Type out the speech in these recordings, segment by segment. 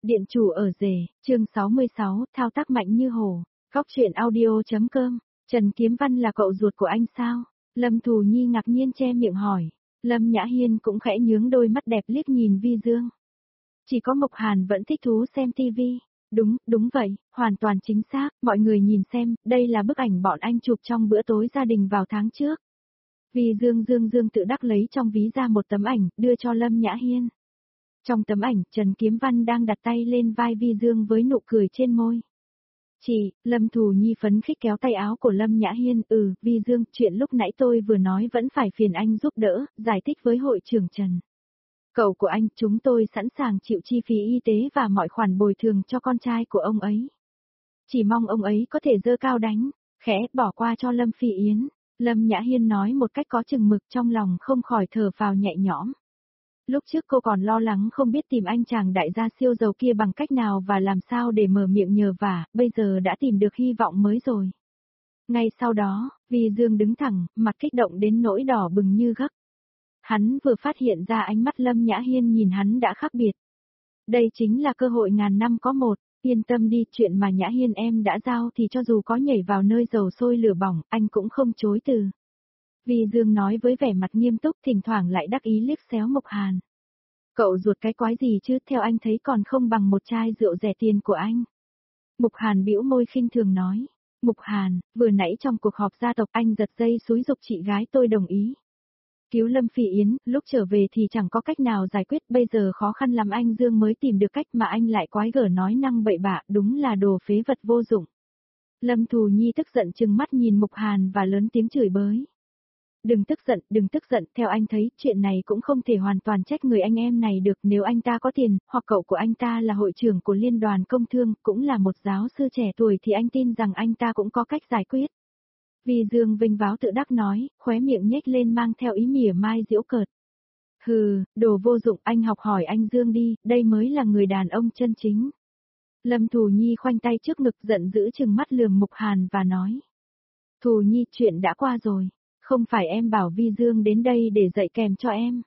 Điện chủ ở rể, chương 66, thao tác mạnh như hổ. Góc truyện audio.com. Trần Kiếm Văn là cậu ruột của anh sao? Lâm Thù Nhi ngạc nhiên che miệng hỏi. Lâm Nhã Hiên cũng khẽ nhướng đôi mắt đẹp liếc nhìn Vi Dương. Chỉ có Mộc Hàn vẫn thích thú xem tivi. Đúng vậy, hoàn toàn chính xác, mọi người nhìn xem, đây là bức ảnh bọn anh chụp trong bữa tối gia đình vào tháng trước. Vi Dương tự đắc lấy trong ví ra một tấm ảnh, đưa cho Lâm Nhã Hiên. Trong tấm ảnh, Trần Kiếm Văn đang đặt tay lên vai Vi Dương với nụ cười trên môi. Chị, Lâm Thù Nhi phấn khích kéo tay áo của Lâm Nhã Hiên, Vi Dương, chuyện lúc nãy tôi vừa nói vẫn phải phiền anh giúp đỡ, giải thích với hội trưởng Trần. Cậu của anh, chúng tôi sẵn sàng chịu chi phí y tế và mọi khoản bồi thường cho con trai của ông ấy. Chỉ mong ông ấy có thể giơ cao đánh, khẽ bỏ qua cho Lâm Phi Yến. Lâm Nhã Hiên nói một cách có chừng mực, trong lòng không khỏi thở phào nhẹ nhõm. Lúc trước cô còn lo lắng không biết tìm anh chàng đại gia siêu giàu kia bằng cách nào và làm sao để mở miệng nhờ vả, bây giờ đã tìm được hy vọng mới rồi. Ngay sau đó, Vi Dương đứng thẳng, mặt kích động đến nỗi đỏ bừng như gấc. Hắn vừa phát hiện ra ánh mắt Lâm Nhã Hiên nhìn hắn đã khác biệt. Đây chính là cơ hội ngàn năm có một, yên tâm đi, chuyện mà Nhã Hiên em đã giao thì cho dù có nhảy vào nơi dầu sôi lửa bỏng, anh cũng không chối từ. Vi Dương nói với vẻ mặt nghiêm túc, thỉnh thoảng lại đắc ý liếc xéo Mộc Hàn. Cậu ruột cái quái gì chứ, theo anh thấy còn không bằng một chai rượu rẻ tiền của anh. Mộc Hàn bĩu môi khinh thường nói. Mộc Hàn, vừa nãy trong cuộc họp gia tộc anh giật dây xúi giục chị gái tôi đồng ý. Cứu Lâm Phi Yến, lúc trở về thì chẳng có cách nào giải quyết, bây giờ khó khăn lắm anh Dương mới tìm được cách mà anh lại quái gở nói năng bậy bạ, đúng là đồ phế vật vô dụng. Lâm Thù Nhi tức giận trừng mắt nhìn Mộc Hàn và lớn tiếng chửi bới. Đừng tức giận, theo anh thấy, chuyện này cũng không thể hoàn toàn trách người anh em này được, nếu anh ta có tiền, hoặc cậu của anh ta là hội trưởng của Liên đoàn Công Thương, cũng là một giáo sư trẻ tuổi thì anh tin rằng anh ta cũng có cách giải quyết. Vi Dương vinh váo tự đắc nói, khóe miệng nhếch lên mang theo ý mỉa mai giễu cợt. Hừ, đồ vô dụng, anh học hỏi anh Dương đi, đây mới là người đàn ông chân chính. Lâm Thù Nhi khoanh tay trước ngực giận dữ trừng mắt lườm Mộc Hàn và nói. Thù Nhi, chuyện đã qua rồi. Không phải em bảo Vi Dương đến đây để dạy kèm cho em.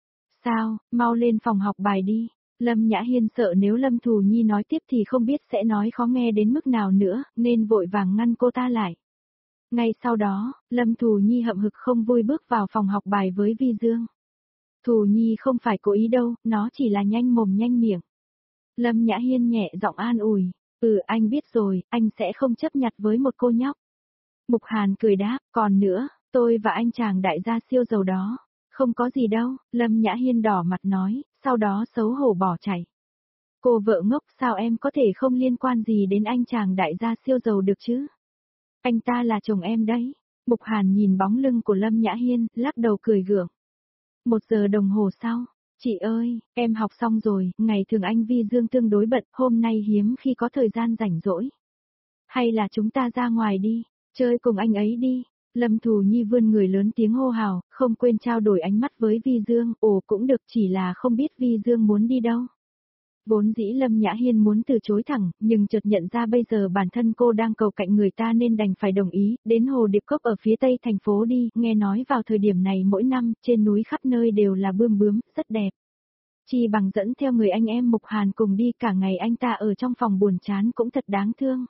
Sao, mau lên phòng học bài đi. Lâm Nhã Hiên sợ nếu Lâm Thù Nhi nói tiếp thì không biết sẽ nói khó nghe đến mức nào nữa, nên vội vàng ngăn cô ta lại. Ngay sau đó, Lâm Thù Nhi hậm hực không vui bước vào phòng học bài với Vi Dương. Thù Nhi không phải cố ý đâu, nó chỉ là nhanh mồm nhanh miệng. Lâm Nhã Hiên nhẹ giọng an ủi, anh biết rồi, anh sẽ không chấp nhặt với một cô nhóc. Mộc Hàn cười đáp, còn nữa, tôi và anh chàng đại gia siêu giàu đó, không có gì đâu, Lâm Nhã Hiên đỏ mặt nói, sau đó xấu hổ bỏ chạy. Cô vợ ngốc, sao em có thể không liên quan gì đến anh chàng đại gia siêu giàu được chứ? Anh ta là chồng em đấy. Mộc Hàn nhìn bóng lưng của Lâm Nhã Hiên, lắc đầu cười gượng. 1 giờ đồng hồ sau, chị ơi, em học xong rồi, ngày thường anh Vi Dương tương đối bận, hôm nay hiếm khi có thời gian rảnh rỗi. Hay là chúng ta ra ngoài đi, chơi cùng anh ấy đi. Lâm Thù Nhi vươn người lớn tiếng hô hào, không quên trao đổi ánh mắt với Vi Dương, cũng được, chỉ là không biết Vi Dương muốn đi đâu. Vốn dĩ Lâm Nhã Hiên muốn từ chối thẳng, nhưng chợt nhận ra bây giờ bản thân cô đang cầu cạnh người ta nên đành phải đồng ý, đến Hồ Điệp Cốc ở phía tây thành phố đi, nghe nói vào thời điểm này mỗi năm, trên núi khắp nơi đều là bươm bướm, rất đẹp. Chi bằng dẫn theo người anh em Mộc Hàn cùng đi, cả ngày anh ta ở trong phòng buồn chán cũng thật đáng thương.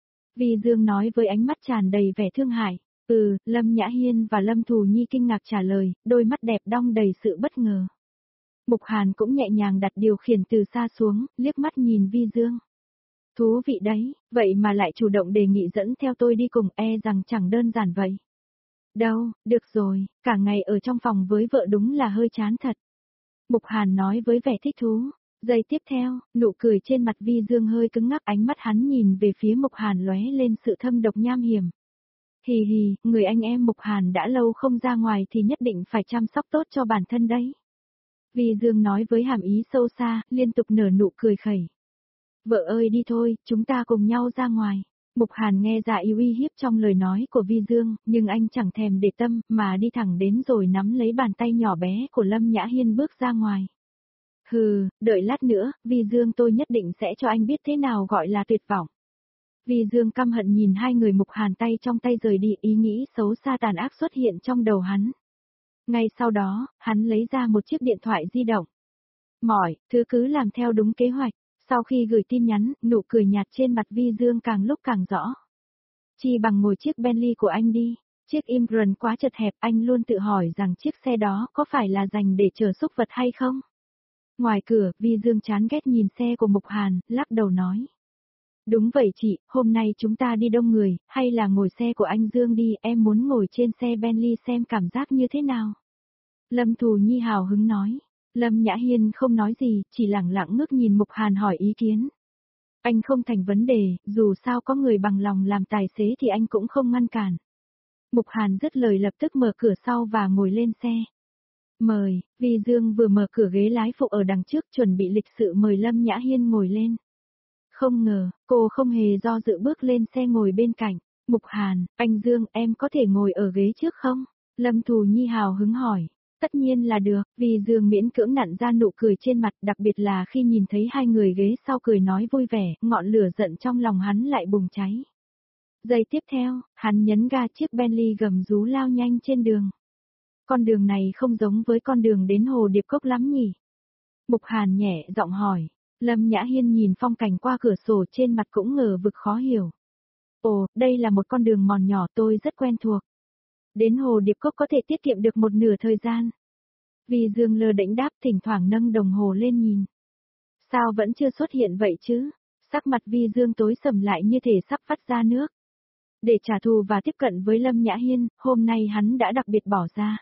Vi Dương nói với ánh mắt tràn đầy vẻ thương hại. Lâm Nhã Hiên và Lâm Thù Nhi kinh ngạc trả lời, đôi mắt đẹp đong đầy sự bất ngờ. Mộc Hàn cũng nhẹ nhàng đặt điều khiển từ xa xuống, liếc mắt nhìn Vi Dương. Thú vị đấy, vậy mà lại chủ động đề nghị dẫn theo tôi đi cùng, rằng chẳng đơn giản vậy. Đâu, được rồi, cả ngày ở trong phòng với vợ đúng là hơi chán thật. Mộc Hàn nói với vẻ thích thú. Giây tiếp theo, nụ cười trên mặt Vi Dương hơi cứng ngắc, ánh mắt hắn nhìn về phía Mộc Hàn lóe lên sự thâm độc nham hiểm. Hì hì, người anh em Mộc Hàn đã lâu không ra ngoài thì nhất định phải chăm sóc tốt cho bản thân đấy. Vi Dương nói với hàm ý sâu xa, liên tục nở nụ cười khẩy. Vợ ơi đi thôi, chúng ta cùng nhau ra ngoài. Mộc Hàn nghe ra ý uy hiếp trong lời nói của Vi Dương, nhưng anh chẳng thèm để tâm, mà đi thẳng đến rồi nắm lấy bàn tay nhỏ bé của Lâm Nhã Hiên bước ra ngoài. Đợi lát nữa, Vi Dương, tôi nhất định sẽ cho anh biết thế nào gọi là tuyệt vọng. Vi Dương căm hận nhìn hai người Mộc Hàn tay trong tay rời đi, ý nghĩ xấu xa tàn ác xuất hiện trong đầu hắn. Ngay sau đó, hắn lấy ra một chiếc điện thoại di động. Mọi thứ cứ làm theo đúng kế hoạch. Sau khi gửi tin nhắn, nụ cười nhạt trên mặt Vi Dương càng lúc càng rõ. Chi bằng ngồi chiếc Bentley của anh đi. Chiếc Imprint quá chật hẹp, anh luôn tự hỏi rằng chiếc xe đó có phải là dành để chở súc vật hay không? Ngoài cửa, Vi Dương chán ghét nhìn xe của Mục Hàn, lắc đầu nói. Đúng vậy chị, hôm nay chúng ta đi đông người, hay là ngồi xe của anh Dương đi, em muốn ngồi trên xe Bentley xem cảm giác như thế nào. Lâm Thù Nhi hào hứng nói. Lâm Nhã Hiên không nói gì, chỉ lẳng lặng ngước nhìn Mục Hàn hỏi ý kiến. Anh không thành vấn đề, dù sao có người bằng lòng làm tài xế thì anh cũng không ngăn cản. Mục Hàn dứt lời lập tức mở cửa sau và ngồi lên xe. Mời, Vi Dương vừa mở cửa ghế lái phụ ở đằng trước chuẩn bị lịch sự mời Lâm Nhã Hiên ngồi lên. Không ngờ, cô không hề do dự bước lên xe ngồi bên cạnh. Mục Hàn, anh Dương, em có thể ngồi ở ghế trước không? Lâm Thù Nhi hào hứng hỏi. Tất nhiên là được, Vi Dương miễn cưỡng nặn ra nụ cười trên mặt, đặc biệt là khi nhìn thấy hai người ghế sau cười nói vui vẻ, ngọn lửa giận trong lòng hắn lại bùng cháy. Giây tiếp theo, hắn nhấn ga chiếc Bentley gầm rú lao nhanh trên đường. Con đường này không giống với con đường đến Hồ Điệp Cốc lắm nhỉ? Mục Hàn nhẹ giọng hỏi. Lâm Nhã Hiên nhìn phong cảnh qua cửa sổ trên mặt cũng ngờ vực khó hiểu. Ồ, đây là một con đường mòn nhỏ tôi rất quen thuộc. Đến Hồ Điệp Cốc có thể tiết kiệm được một nửa thời gian. Vi Dương lơ đễnh đáp thỉnh thoảng nâng đồng hồ lên nhìn. Sao vẫn chưa xuất hiện vậy chứ? Sắc mặt Vi Dương tối sầm lại như thể sắp vắt ra nước. Để trả thù và tiếp cận với Lâm Nhã Hiên, hôm nay hắn đã đặc biệt bỏ ra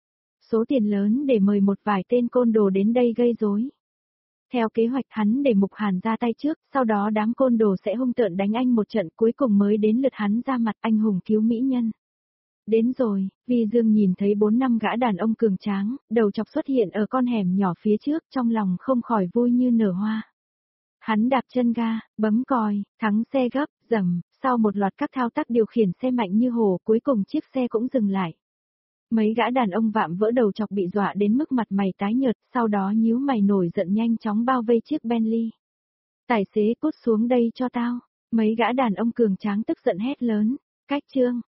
số tiền lớn để mời một vài tên côn đồ đến đây gây rối. Theo kế hoạch hắn để Mục Hàn ra tay trước, sau đó đám côn đồ sẽ hung tợn đánh anh một trận, cuối cùng mới đến lượt hắn ra mặt anh hùng cứu mỹ nhân. Đến rồi, Vi Dương nhìn thấy 4-5 gã đàn ông cường tráng, đầu chọc xuất hiện ở con hẻm nhỏ phía trước, trong lòng không khỏi vui như nở hoa. Hắn đạp chân ga, bấm còi, thắng xe gấp, dầm, sau một loạt các thao tác điều khiển xe mạnh như hổ, cuối cùng chiếc xe cũng dừng lại. Mấy gã đàn ông vạm vỡ đầu chọc bị dọa đến mức mặt mày tái nhợt, sau đó nhíu mày nổi giận nhanh chóng bao vây chiếc Bentley. Tài xế cút xuống đây cho tao, mấy gã đàn ông cường tráng tức giận hét lớn, cách trương.